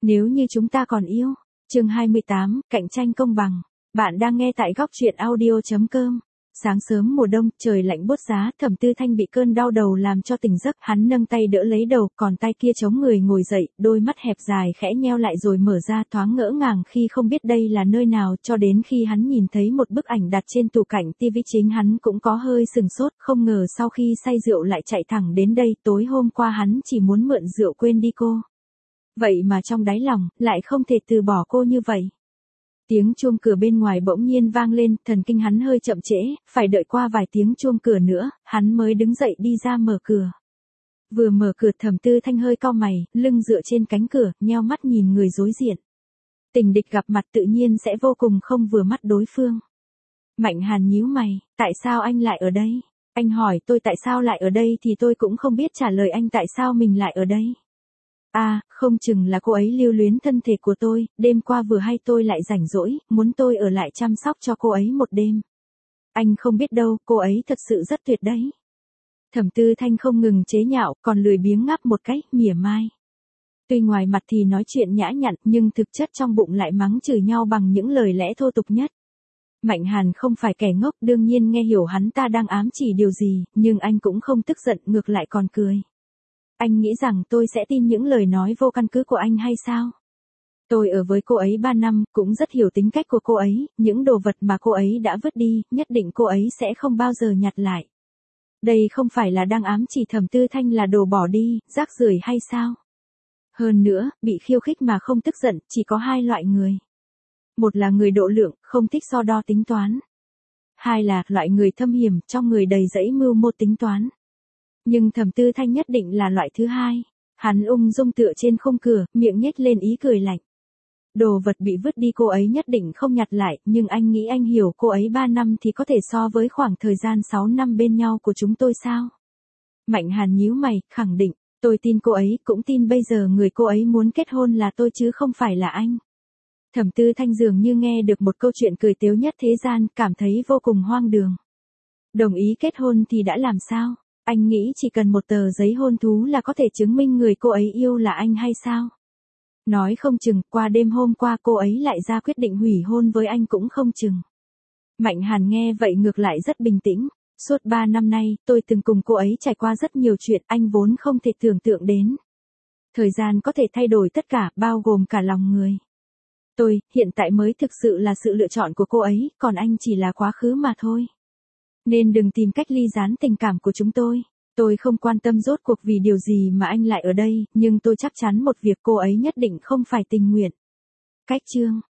Nếu như chúng ta còn yêu. Chương 28, cạnh tranh công bằng. Bạn đang nghe tại góc truyện audio.com. Sáng sớm mùa đông, trời lạnh buốt giá, Thẩm Tư Thanh bị cơn đau đầu làm cho tỉnh giấc, hắn nâng tay đỡ lấy đầu, còn tay kia chống người ngồi dậy, đôi mắt hẹp dài khẽ nheo lại rồi mở ra, thoáng ngỡ ngàng khi không biết đây là nơi nào, cho đến khi hắn nhìn thấy một bức ảnh đặt trên tủ cạnh tivi chính hắn cũng có hơi sừng sốt, không ngờ sau khi say rượu lại chạy thẳng đến đây, tối hôm qua hắn chỉ muốn mượn rượu quên đi cô. Vậy mà trong đáy lòng, lại không thể từ bỏ cô như vậy. Tiếng chuông cửa bên ngoài bỗng nhiên vang lên, thần kinh hắn hơi chậm trễ, phải đợi qua vài tiếng chuông cửa nữa, hắn mới đứng dậy đi ra mở cửa. Vừa mở cửa Thẩm Tư Thanh hơi cau mày, lưng dựa trên cánh cửa, nheo mắt nhìn người đối diện. Tình địch gặp mặt tự nhiên sẽ vô cùng không vừa mắt đối phương. Mạnh Hàn nhíu mày, tại sao anh lại ở đây? Anh hỏi tôi tại sao lại ở đây thì tôi cũng không biết trả lời anh tại sao mình lại ở đây. À, không chừng là cô ấy lưu luyến thân thể của tôi, đêm qua vừa hay tôi lại rảnh rỗi, muốn tôi ở lại chăm sóc cho cô ấy một đêm. Anh không biết đâu, cô ấy thật sự rất tuyệt đấy. Thẩm Tư Thanh không ngừng chế nhạo, còn lười biếng ngáp một cái, mỉa mai. Tuy ngoài mặt thì nói chuyện nhã nhặn, nhưng thực chất trong bụng lại mắng chửi nhau bằng những lời lẽ thô tục nhất. Mạnh Hàn không phải kẻ ngốc, đương nhiên nghe hiểu hắn ta đang ám chỉ điều gì, nhưng anh cũng không tức giận, ngược lại còn cười. Anh nghĩ rằng tôi sẽ tin những lời nói vô căn cứ của anh hay sao? Tôi ở với cô ấy 3 năm, cũng rất hiểu tính cách của cô ấy, những đồ vật mà cô ấy đã vứt đi, nhất định cô ấy sẽ không bao giờ nhặt lại. Đây không phải là đang ám chỉ Thẩm Tư Thanh là đồ bỏ đi, rác rưởi hay sao? Hơn nữa, bị khiêu khích mà không tức giận, chỉ có hai loại người. Một là người độ lượng, không thích so đo tính toán. Hai là loại người thâm hiểm, trong người đầy dẫy mưu mô tính toán. Nhưng Thẩm Tư Thanh nhất định là loại thứ hai. Hắn ung dung tựa trên khung cửa, miệng nhếch lên ý cười lạnh. Đồ vật bị vứt đi cô ấy nhất định không nhặt lại, nhưng anh nghĩ anh hiểu cô ấy 3 năm thì có thể so với khoảng thời gian 6 năm bên nhau của chúng tôi sao? Mạnh Hàn nhíu mày, khẳng định, tôi tin cô ấy, cũng tin bây giờ người cô ấy muốn kết hôn là tôi chứ không phải là anh. Thẩm Tư Thanh dường như nghe được một câu chuyện cười tếu nhất thế gian, cảm thấy vô cùng hoang đường. Đồng ý kết hôn thì đã làm sao? Anh nghĩ chỉ cần một tờ giấy hôn thú là có thể chứng minh người cô ấy yêu là anh hay sao? Nói không chừng, qua đêm hôm qua cô ấy lại ra quyết định hủy hôn với anh cũng không chừng. Mạnh Hàn nghe vậy ngược lại rất bình tĩnh. Suốt 3 năm nay, tôi từng cùng cô ấy trải qua rất nhiều chuyện anh vốn không thể tưởng tượng đến. Thời gian có thể thay đổi tất cả, bao gồm cả lòng người. Tôi, hiện tại mới thực sự là sự lựa chọn của cô ấy, còn anh chỉ là quá khứ mà thôi. Nên đừng tìm cách ly gián tình cảm của chúng tôi. Tôi không quan tâm rốt cuộc vì điều gì mà anh lại ở đây, nhưng tôi chắc chắn một việc cô ấy nhất định không phải tình nguyện. Cách chương.